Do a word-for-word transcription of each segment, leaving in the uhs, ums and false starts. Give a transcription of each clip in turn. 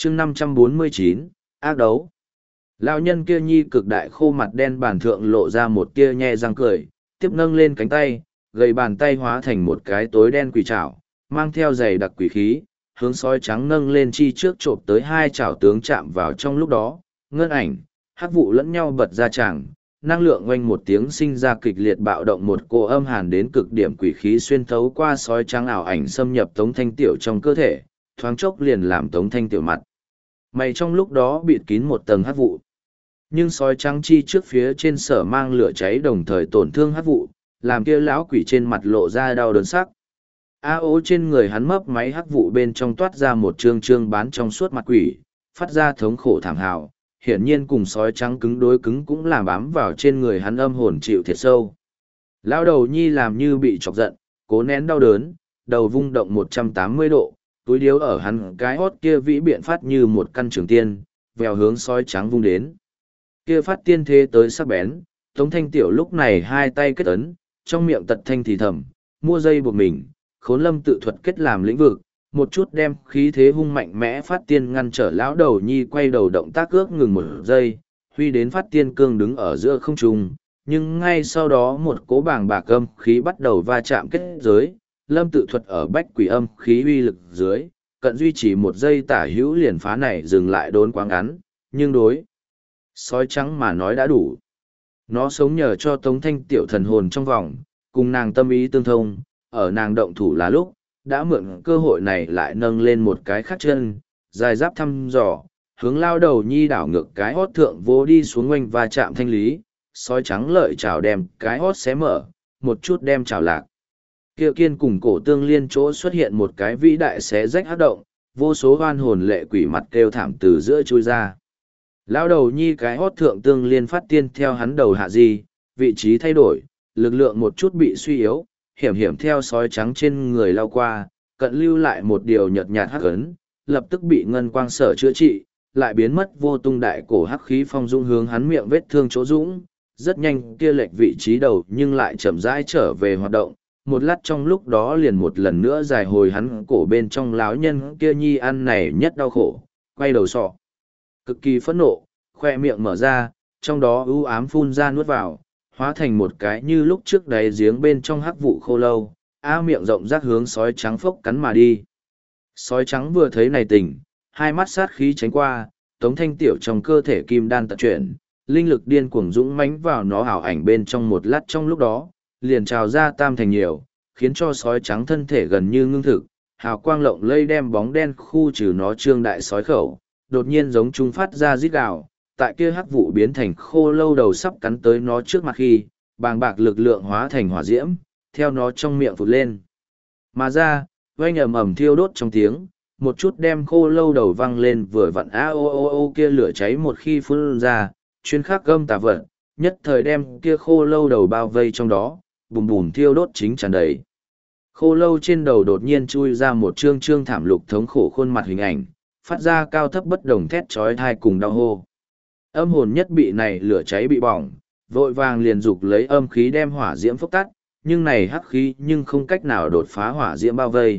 chương năm trăm bốn mươi chín, ác đấu. Lão nhân kia nhi cực đại khô mặt đen bàn thượng lộ ra một tia nhe răng cười, tiếp nâng lên cánh tay, gầy bàn tay hóa thành một cái tối đen quỷ trảo, mang theo giày đặc quỷ khí, hướng sói trắng nâng lên chi trước chộp tới hai chảo tướng chạm vào trong lúc đó, ngân ảnh, hắc vụ lẫn nhau bật ra tràng, năng lượng oanh một tiếng sinh ra kịch liệt bạo động, một cô âm hàn đến cực điểm quỷ khí xuyên thấu qua sói trắng ảo ảnh xâm nhập Tống Thanh Tiểu trong cơ thể, thoáng chốc liền làm Tống Thanh Tiểu mặt mày trong lúc đó bịt kín một tầng hắc vụ. Nhưng sói trắng chi trước phía trên sở mang lửa cháy đồng thời tổn thương hắc vụ, làm kia lão quỷ trên mặt lộ ra đau đớn sắc. A ố trên người hắn mấp máy hắc vụ bên trong toát ra một trương trương bán trong suốt mặt quỷ, phát ra thống khổ thảm hào, hiển nhiên cùng sói trắng cứng đối cứng cũng làm bám vào trên người hắn âm hồn chịu thiệt sâu. Lão đầu nhi làm như bị chọc giận, cố nén đau đớn, đầu vung động một trăm tám mươi độ, túi điếu ở hắn cái hót kia vĩ biện phát như một căn trường tiên, vèo hướng sói trắng vung đến. Kia phát tiên thế tới sắc bén, Tống Thanh Tiểu lúc này hai tay kết ấn, trong miệng tật thanh thì thầm, mua dây buộc mình, khốn lâm tự thuật kết làm lĩnh vực, một chút đem khí thế hung mạnh mẽ phát tiên ngăn trở lão đầu nhi quay đầu động tác ước ngừng một giây, huy đến phát tiên cương đứng ở giữa không trung, nhưng ngay sau đó một cố bàng bạc âm khí bắt đầu va chạm kết giới, lâm tự thuật ở bách quỷ âm khí uy lực dưới, cận duy trì một giây tả hữu liền phá này dừng lại đốn quá ngắn, nhưng đối sói trắng mà nói đã đủ. Nó sống nhờ cho Tống Thanh Tiểu thần hồn trong vòng, cùng nàng tâm ý tương thông, ở nàng động thủ là lúc, đã mượn cơ hội này lại nâng lên một cái khắc chân, dài giáp thăm dò, hướng lao đầu nhi đảo ngược cái hót thượng vô đi xuống ngoanh và chạm thanh lý, sói trắng lợi chảo đem cái hót xé mở, một chút đem chảo lạc. Kia kiên cùng cổ tương liên chỗ xuất hiện một cái vĩ đại xé rách hắc động, vô số hoan hồn lệ quỷ mặt kêu thảm từ giữa chui ra. Lão đầu nhi cái hót thượng tương liên phát tiên theo hắn đầu hạ di, vị trí thay đổi, lực lượng một chút bị suy yếu, hiểm hiểm theo sói trắng trên người lao qua, cận lưu lại một điều nhợt nhạt hắc ấn, lập tức bị ngân quang sở chữa trị, lại biến mất vô tung đại cổ hắc khí phong dũng hướng hắn miệng vết thương chỗ dũng, rất nhanh kia lệch vị trí đầu nhưng lại chậm rãi trở về hoạt động, một lát trong lúc đó liền một lần nữa dài hồi hắn cổ bên trong láo nhân kia nhi ăn này nhất đau khổ, quay đầu sọ. Cực kỳ phẫn nộ, khoe miệng mở ra, trong đó ưu ám phun ra nuốt vào, hóa thành một cái như lúc trước đáy giếng bên trong hắc vụ khô lâu, á miệng rộng rác hướng sói trắng phốc cắn mà đi. Sói trắng vừa thấy này tình, hai mắt sát khí tránh qua, Tống Thanh Tiểu trong cơ thể kim đan tật chuyển, linh lực điên cuồng dũng mãnh vào nó ảo ảnh bên trong một lát trong lúc đó, liền trào ra tam thành nhiều, khiến cho sói trắng thân thể gần như ngưng thực, hào quang lộng lây đem bóng đen khu trừ nó trương đại sói khẩu, đột nhiên giống chúng phát ra rít gào, tại kia hắc vụ biến thành khô lâu đầu sắp cắn tới nó trước mặt khi, bàng bạc lực lượng hóa thành hỏa diễm, theo nó trong miệng phụt lên. Mà ra, oanh ầm ầm thiêu đốt trong tiếng, một chút đem khô lâu đầu văng lên vừa vặn a ô ô ô kia lửa cháy một khi phun ra, chuyên khắc gâm tà vật, nhất thời đem kia khô lâu đầu bao vây trong đó, bùm bùm thiêu đốt chính tràn đầy. Khô lâu trên đầu đột nhiên chui ra một trương trương thảm lục thống khổ khuôn mặt hình ảnh, phát ra cao thấp bất đồng thét chói tai cùng đau hô. Âm hồn nhất bị này lửa cháy bị bỏng, vội vàng liền dục lấy âm khí đem hỏa diễm phốc tắt, nhưng này hắc khí nhưng không cách nào đột phá hỏa diễm bao vây.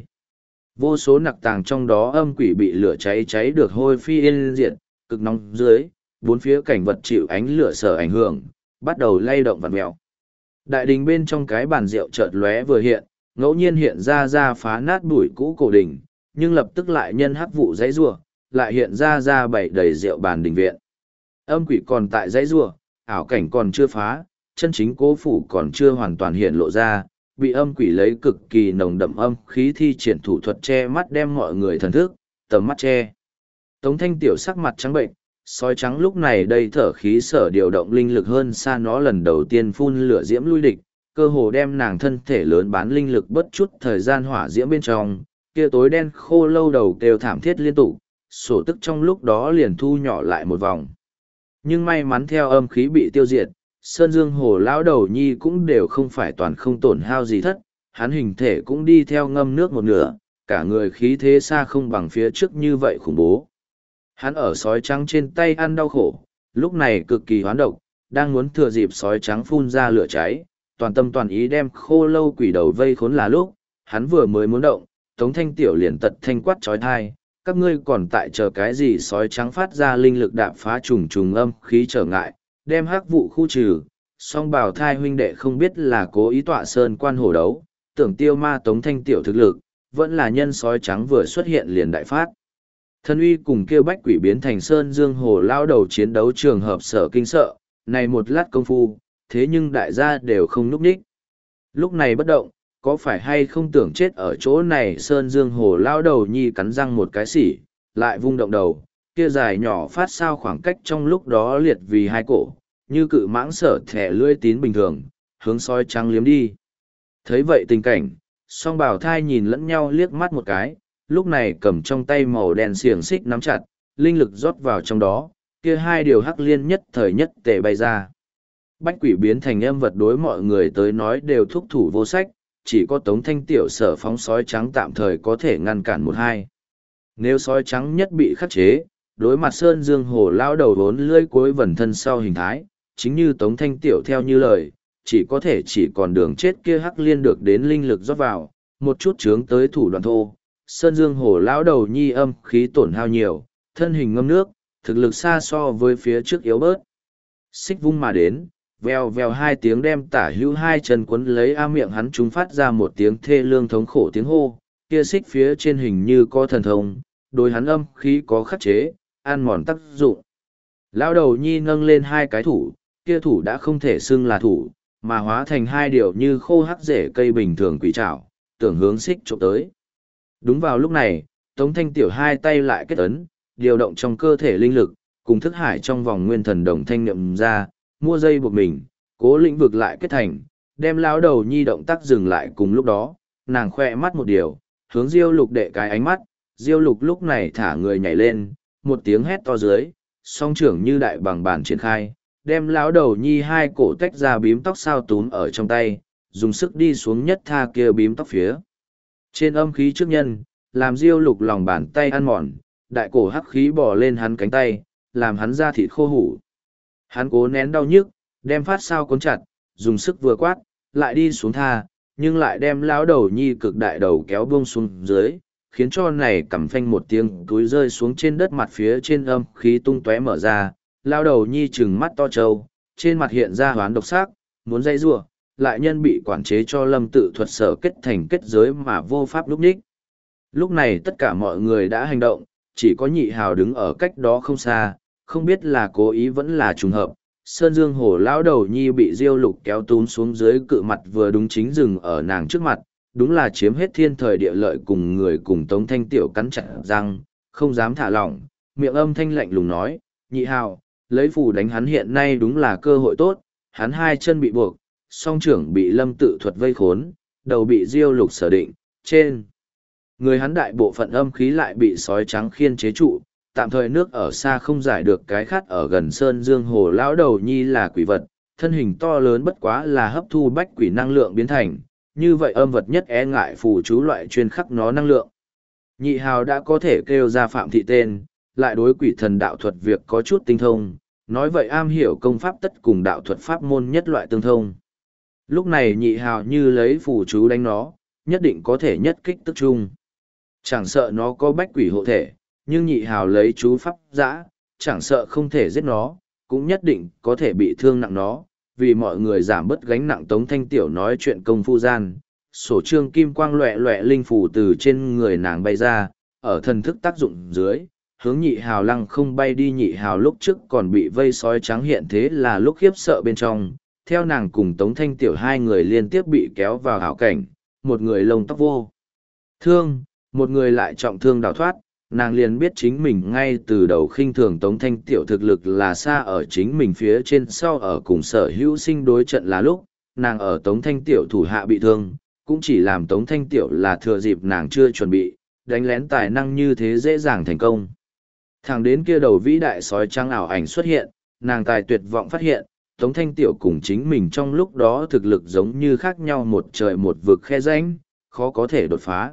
Vô số nặc tàng trong đó âm quỷ bị lửa cháy cháy được hôi phi yên diệt, cực nóng dưới, bốn phía cảnh vật chịu ánh lửa sở ảnh hưởng, bắt đầu lay động vặn mèo. Đại đình bên trong cái bàn rượu chợt lóe vừa hiện, ngẫu nhiên hiện ra ra phá nát bụi cũ cổ đình, nhưng lập tức lại nhân hắc vụ dãy rủa, lại hiện ra ra bảy đầy rượu bàn đình viện. Âm quỷ còn tại dãy rủa, ảo cảnh còn chưa phá, chân chính cố phủ còn chưa hoàn toàn hiện lộ ra, bị âm quỷ lấy cực kỳ nồng đậm âm khí thi triển thủ thuật che mắt đem mọi người thần thức, tầm mắt che. Tống Thanh Tiểu sắc mặt trắng bệnh, sói trắng lúc này đây thở khí sở điều động linh lực hơn xa nó lần đầu tiên phun lửa diễm lui địch, cơ hồ đem nàng thân thể lớn bán linh lực bất chút thời gian hỏa diễm bên trong, kia tối đen khô lâu đầu kêu thảm thiết liên tục, sổ tức trong lúc đó liền thu nhỏ lại một vòng. Nhưng may mắn theo âm khí bị tiêu diệt, Sơn Dương Hồ lão đầu nhi cũng đều không phải toàn không tổn hao gì thất, hắn hình thể cũng đi theo ngâm nước một nửa, cả người khí thế xa không bằng phía trước như vậy khủng bố. Hắn ở sói trắng trên tay ăn đau khổ, lúc này cực kỳ hoán độc, đang muốn thừa dịp sói trắng phun ra lửa cháy, toàn tâm toàn ý đem khô lâu quỷ đầu vây khốn là lúc, hắn vừa mới muốn động, Tống Thanh Tiểu liền tật thanh quát trói thai, các ngươi còn tại chờ cái gì? Sói trắng phát ra linh lực đạp phá trùng trùng âm khí trở ngại, đem hắc vụ khu trừ. Song bào thai huynh đệ không biết là cố ý tọa sơn quan hổ đấu, tưởng tiêu ma Tống Thanh Tiểu thực lực, vẫn là nhân sói trắng vừa xuất hiện liền đại phát. Thân uy cùng kêu bách quỷ biến thành sơn dương hồ lao đầu chiến đấu trường hợp sở kinh sợ, này một lát công phu, thế nhưng đại gia đều không núp ních. Lúc này bất động, có phải hay không tưởng chết ở chỗ này? Sơn dương hồ lao đầu nhi cắn răng một cái xỉ, lại vung động đầu, kia dài nhỏ phát sao khoảng cách trong lúc đó liệt vì hai cổ, như cự mãng sở thẻ lưỡi tín bình thường, hướng sói trắng liếm đi. Thấy vậy tình cảnh, song bảo thai nhìn lẫn nhau liếc mắt một cái, lúc này cầm trong tay màu đen xiềng xích nắm chặt, linh lực rót vào trong đó, kia hai điều hắc liên nhất thời nhất tề bay ra. Bách quỷ biến thành âm vật đối mọi người tới nói đều thúc thủ vô sách, chỉ có Tống Thanh Tiểu sở phóng sói trắng tạm thời có thể ngăn cản một hai. Nếu sói trắng nhất bị khắc chế, đối mặt Sơn Dương Hồ lao đầu vốn lưỡi cuối vần thân sau hình thái, chính như Tống Thanh Tiểu theo như lời, chỉ có thể chỉ còn đường chết kia hắc liên được đến linh lực rót vào, một chút chướng tới thủ đoạn thô. Sơn Dương Hồ lão đầu nhi âm khí tổn hao nhiều, thân hình ngâm nước, thực lực xa so với phía trước yếu bớt. Xích vung mà đến, vèo vèo hai tiếng đem tả hữu hai chân quấn lấy a miệng hắn, chúng phát ra một tiếng thê lương thống khổ tiếng hô, kia xích phía trên hình như có thần thông, đối hắn âm khí có khắc chế, ăn mòn tác dụng. Lão đầu nhi nâng lên hai cái thủ, kia thủ đã không thể xưng là thủ, mà hóa thành hai điều như khô hắc rễ cây bình thường quỷ trảo, tưởng hướng xích trộm tới. Đúng vào lúc này, Tống Thanh Tiểu hai tay lại kết ấn, điều động trong cơ thể linh lực, cùng thức hải trong vòng nguyên thần đồng thanh niệm ra, mua dây buộc mình, cố lĩnh vực lại kết thành, đem lão đầu nhi động tác dừng lại. Cùng lúc đó, nàng khoe mắt một điều, hướng Diêu Lục đệ cái ánh mắt, Diêu Lục lúc này thả người nhảy lên, một tiếng hét to dưới, song trưởng như đại bằng bàn triển khai, đem lão đầu nhi hai cổ tách ra bím tóc sao túm ở trong tay, dùng sức đi xuống nhất tha kia bím tóc phía trên âm khí trước nhân, làm Diêu Lục lòng bàn tay ăn mòn, đại cổ hắc khí bò lên hắn cánh tay, làm hắn da thịt khô hủ. Hắn cố nén đau nhức, đem phát sao cuốn chặt, dùng sức vừa quát, lại đi xuống tha, nhưng lại đem lão đầu nhi cực đại đầu kéo buông xuống dưới, khiến cho này cầm phanh một tiếng túi rơi xuống trên đất, mặt phía trên âm khí tung tóe mở ra. Lão đầu nhi trừng mắt to trâu, trên mặt hiện ra hoán độc sắc, muốn dây rủa, lại nhân bị quản chế cho lâm tự thuật sở kết thành kết giới mà vô pháp lúc ních. Lúc này tất cả mọi người đã hành động, chỉ có nhị hào đứng ở cách đó không xa, không biết là cố ý vẫn là trùng hợp. Sơn Dương Hồ lão đầu nhi bị Diêu Lục kéo túm xuống dưới, cự mặt vừa đúng chính dừng ở nàng trước mặt, đúng là chiếm hết thiên thời địa lợi, cùng người cùng Tống Thanh Tiểu cắn chặt răng, không dám thả lỏng, miệng âm thanh lạnh lùng nói, nhị hào, lấy phù đánh hắn, hiện nay đúng là cơ hội tốt. Hắn hai chân bị buộc, song trưởng bị lâm tự thuật vây khốn, đầu bị Diêu Lục sở định, trên người hắn đại bộ phận âm khí lại bị sói trắng khiên chế trụ, tạm thời nước ở xa không giải được cái khát ở gần. Sơn Dương Hồ lão đầu nhi là quỷ vật, thân hình to lớn bất quá là hấp thu bách quỷ năng lượng biến thành, như vậy âm vật nhất e ngại phù chú loại chuyên khắc nó năng lượng. Nhị hào đã có thể kêu ra Phạm Thị tên, lại đối quỷ thần đạo thuật việc có chút tinh thông, nói vậy am hiểu công pháp tất cùng đạo thuật pháp môn nhất loại tương thông. Lúc này nhị hào như lấy phù chú đánh nó, nhất định có thể nhất kích tức trung. Chẳng sợ nó có bách quỷ hộ thể, nhưng nhị hào lấy chú pháp giã, chẳng sợ không thể giết nó, cũng nhất định có thể bị thương nặng nó. Vì mọi người giảm bớt gánh nặng, Tống Thanh Tiểu nói chuyện công phu gian, sổ trương kim quang loẹ loẹ linh phù từ trên người nàng bay ra, ở thần thức tác dụng dưới, hướng nhị hào lăng không bay đi. Nhị hào lúc trước còn bị vây sói trắng hiện thế là lúc khiếp sợ bên trong, theo nàng cùng Tống Thanh Tiểu hai người liên tiếp bị kéo vào hảo cảnh, một người lông tóc vô thương, một người lại trọng thương đào thoát. Nàng liền biết chính mình ngay từ đầu khinh thường Tống Thanh Tiểu thực lực là xa ở chính mình phía trên. Sau ở cùng Sở Hữu Sinh đối trận là lúc, nàng ở Tống Thanh Tiểu thủ hạ bị thương, cũng chỉ làm Tống Thanh Tiểu là thừa dịp nàng chưa chuẩn bị, đánh lén tài năng như thế dễ dàng thành công. Thẳng đến kia đầu vĩ đại sói trắng ảo ảnh xuất hiện, nàng tài tuyệt vọng phát hiện, Tống Thanh Tiểu cùng chính mình trong lúc đó thực lực giống như khác nhau một trời một vực khe rãnh, khó có thể đột phá.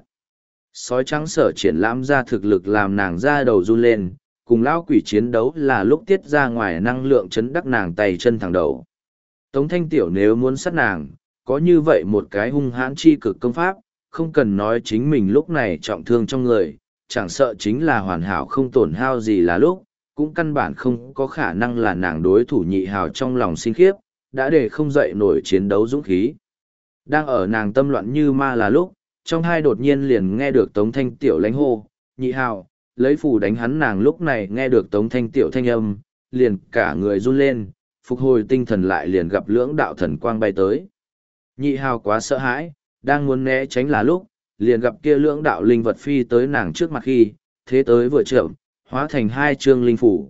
Sói trắng sở triển lãm ra thực lực làm nàng ra đầu run lên, cùng lão quỷ chiến đấu là lúc tiết ra ngoài năng lượng chấn đắc nàng tay chân thẳng đầu. Tống Thanh Tiểu nếu muốn sát nàng, có như vậy một cái hung hãn chi cực công pháp, không cần nói chính mình lúc này trọng thương trong người, chẳng sợ chính là hoàn hảo không tổn hao gì là lúc, cũng căn bản không có khả năng là nàng đối thủ nhị hào trong lòng sinh khiếp, đã để không dậy nổi chiến đấu dũng khí. Đang ở nàng tâm loạn như ma là lúc, trong hai đột nhiên liền nghe được Tống Thanh Tiểu lánh hô, nhị hào, lấy phù đánh hắn. Nàng lúc này nghe được Tống Thanh Tiểu thanh âm, liền cả người run lên, phục hồi tinh thần lại liền gặp lưỡng đạo thần quang bay tới. Nhị hào quá sợ hãi, đang muốn né tránh là lúc, liền gặp kia lưỡng đạo linh vật phi tới nàng trước mặt khi, thế tới vừa chậm, hóa thành hai chương linh phủ.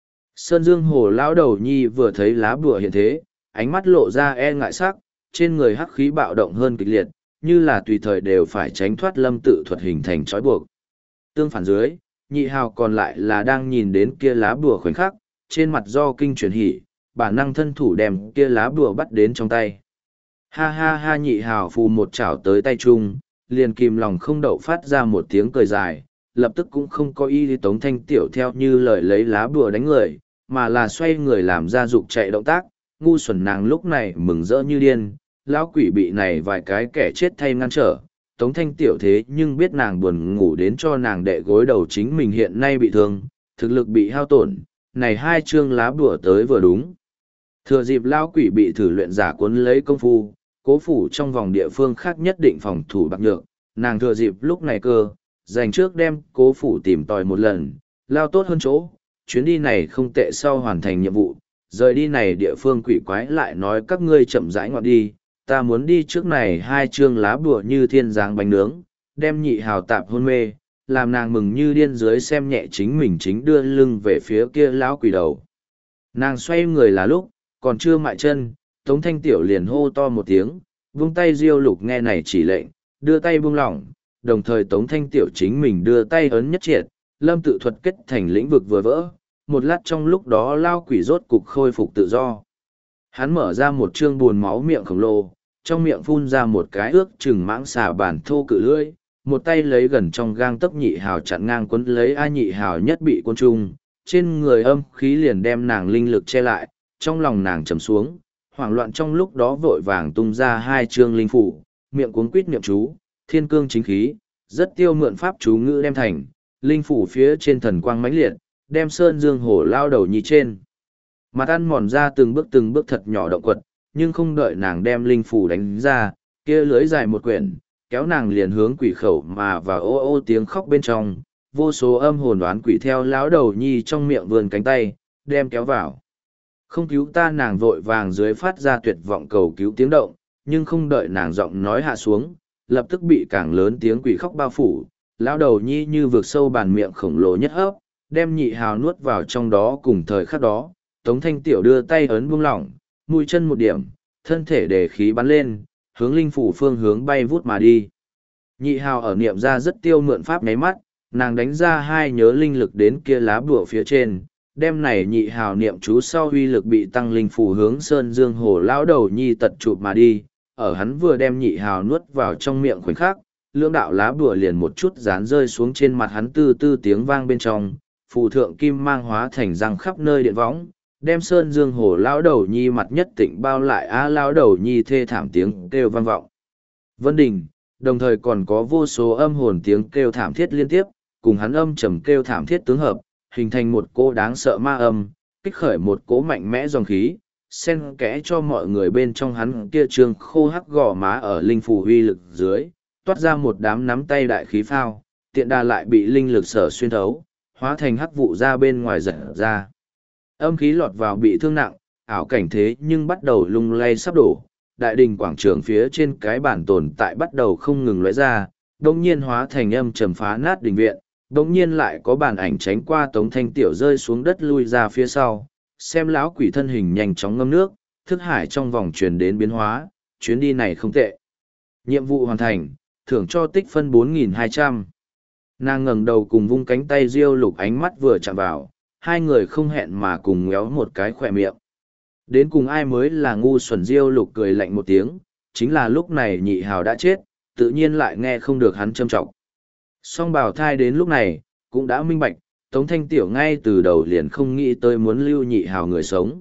Sơn Dương Hồ lão đầu nhi vừa thấy lá bùa hiện thế, ánh mắt lộ ra e ngại sắc, trên người hắc khí bạo động hơn kịch liệt, như là tùy thời đều phải tránh thoát lâm tự thuật hình thành trói buộc. Tương phản dưới, nhị hào còn lại là đang nhìn đến kia lá bùa khoảnh khắc, trên mặt do kinh chuyển hỉ, bản năng thân thủ đem kia lá bùa bắt đến trong tay. Ha ha ha, nhị hào phù một chảo tới tay chung, liền kìm lòng không đậu phát ra một tiếng cười dài, lập tức cũng không có ý Tống Thanh Tiểu theo như lời lấy lá bùa đánh người, mà là xoay người làm ra dục chạy động tác. Ngu xuẩn nàng lúc này mừng rỡ như điên, lão quỷ bị này vài cái kẻ chết thay ngăn trở. Tống Thanh Tiểu thế nhưng biết nàng buồn ngủ đến cho nàng đệ gối đầu chính mình hiện nay bị thương, thực lực bị hao tổn, này hai chương lá bùa tới vừa đúng. Thừa dịp lão quỷ bị thử luyện giả cuốn lấy công phu, cố phủ trong vòng địa phương khác nhất định phòng thủ bạc nhược, nàng thừa dịp lúc này cơ, dành trước đem cố phủ tìm tòi một lần, lao tốt hơn chỗ, chuyến đi này không tệ sau hoàn thành nhiệm vụ, rời đi này địa phương quỷ quái lại nói các ngươi chậm rãi ngọt đi, ta muốn đi trước này hai chương lá bùa như thiên giáng bánh nướng, đem nhị hào tạp hôn mê, làm nàng mừng như điên dưới xem nhẹ chính mình chính đưa lưng về phía kia lão quỷ đầu. Nàng xoay người là lúc, còn chưa mại chân, Tống Thanh Tiểu liền hô to một tiếng, vung tay Diêu Lục nghe này chỉ lệnh, đưa tay buông lỏng, đồng thời Tống Thanh Tiểu chính mình đưa tay ấn nhất triệt, lâm tự thuật kết thành lĩnh vực vừa vỡ, một lát trong lúc đó lao quỷ rốt cục khôi phục tự do. Hắn mở ra một trương buồn máu miệng khổng lồ, trong miệng phun ra một cái ước chừng mãng xà bản thô cự lưỡi, một tay lấy gần trong gang tấc nhị hào chặn ngang quấn lấy a nhị hào nhất bị quân trung, trên người âm khí liền đem nàng linh lực che lại, trong lòng nàng trầm xuống, hoảng loạn trong lúc đó vội vàng tung ra hai chương linh phủ, miệng cuống quýt niệm chú, thiên cương chính khí, rất tiêu mượn pháp chú ngữ đem thành, linh phủ phía trên thần quang mãnh liệt, đem Sơn Dương Hổ lao đầu nhì trên. Mặt ăn mòn ra từng bước từng bước thật nhỏ động quật, nhưng không đợi nàng đem linh phủ đánh ra, kia lưới dài một quyển, kéo nàng liền hướng quỷ khẩu mà vào ô ô tiếng khóc bên trong, vô số âm hồn đoán quỷ theo lão đầu nhi trong miệng vươn cánh tay, đem kéo vào. Không cứu ta, nàng vội vàng dưới phát ra tuyệt vọng cầu cứu tiếng động, nhưng không đợi nàng giọng nói hạ xuống, lập tức bị càng lớn tiếng quỷ khóc bao phủ, lão đầu nhi như vượt sâu bàn miệng khổng lồ nhất hấp, đem nhị hào nuốt vào trong đó. Cùng thời khắc đó, Tống Thanh Tiểu đưa tay ấn buông lỏng, mũi chân một điểm, thân thể để khí bắn lên, hướng linh phủ phương hướng bay vút mà đi. Nhị hào ở niệm ra rất tiêu mượn pháp nháy mắt, nàng đánh ra hai nhớ linh lực đến kia lá bùa phía trên, đem này nhị hào niệm chú sau uy lực bị tăng linh phủ hướng Sơn Dương Hồ lão đầu nhi tật chụp mà đi, ở hắn vừa đem nhị hào nuốt vào trong miệng khoảnh khắc, lưỡng đạo lá bùa liền một chút dán rơi xuống trên mặt hắn, tư tư tiếng vang bên trong, phù thượng kim mang hóa thành răng khắp nơi điện võng, đem Sơn Dương Hồ lão đầu nhi mặt nhất tịnh bao lại á lão đầu nhi thê thảm tiếng kêu vang vọng. Vân Đình, đồng thời còn có vô số âm hồn tiếng kêu thảm thiết liên tiếp, cùng hắn âm trầm kêu thảm thiết tướng hợp, hình thành một cỗ đáng sợ ma âm, kích khởi một cỗ mạnh mẽ dòng khí, xen kẽ cho mọi người bên trong hắn kia trương khô hắc gò má ở linh phù huy lực dưới, toát ra một đám nắm tay đại khí phao, tiện đà lại bị linh lực sở xuyên thấu, hóa thành hắc vụ ra bên ngoài giật ra. Âm khí lọt vào bị thương nặng, ảo cảnh thế nhưng bắt đầu lung lay sắp đổ, đại đình quảng trường phía trên cái bản tồn tại bắt đầu không ngừng lóe ra, đồng nhiên hóa thành âm trầm phá nát đình viện, đồng nhiên lại có bản ảnh tránh qua Tống Thanh Tiểu rơi xuống đất lui ra phía sau, xem lão quỷ thân hình nhanh chóng ngâm nước, thức hải trong vòng truyền đến biến hóa, chuyến đi này không tệ. Nhiệm vụ hoàn thành, thưởng cho tích phân bốn nghìn hai trăm. Nàng ngẩng đầu cùng vung cánh tay Diêu Lục ánh mắt vừa chạm vào, hai người không hẹn mà cùng ngéo một cái khỏe miệng. Đến cùng ai mới là ngu xuẩn, Diêu Lục cười lạnh một tiếng, chính là lúc này nhị hào đã chết, tự nhiên lại nghe không được hắn châm trọng. Song bào thai đến lúc này, cũng đã minh bạch, Tống Thanh Tiểu ngay từ đầu liền không nghĩ tới muốn lưu nhị hào người sống.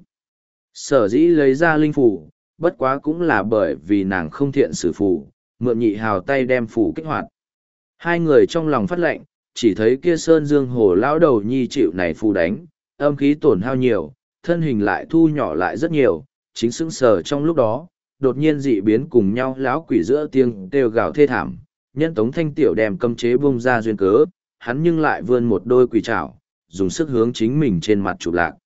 Sở dĩ lấy ra linh phủ, bất quá cũng là bởi vì nàng không thiện sử phủ, mượn nhị hào tay đem phủ kích hoạt. Hai người trong lòng phát lệnh, chỉ thấy kia Sơn Dương Hồ lão đầu nhi chịu này phù đánh, âm khí tổn hao nhiều, thân hình lại thu nhỏ lại rất nhiều, chính sững sờ trong lúc đó, đột nhiên dị biến cùng nhau lão quỷ giữa tiếng kêu gào thê thảm, nhân Tống Thanh Tiểu đem cấm chế bung ra duyên cớ, hắn nhưng lại vươn một đôi quỷ trảo, dùng sức hướng chính mình trên mặt chụp lạc.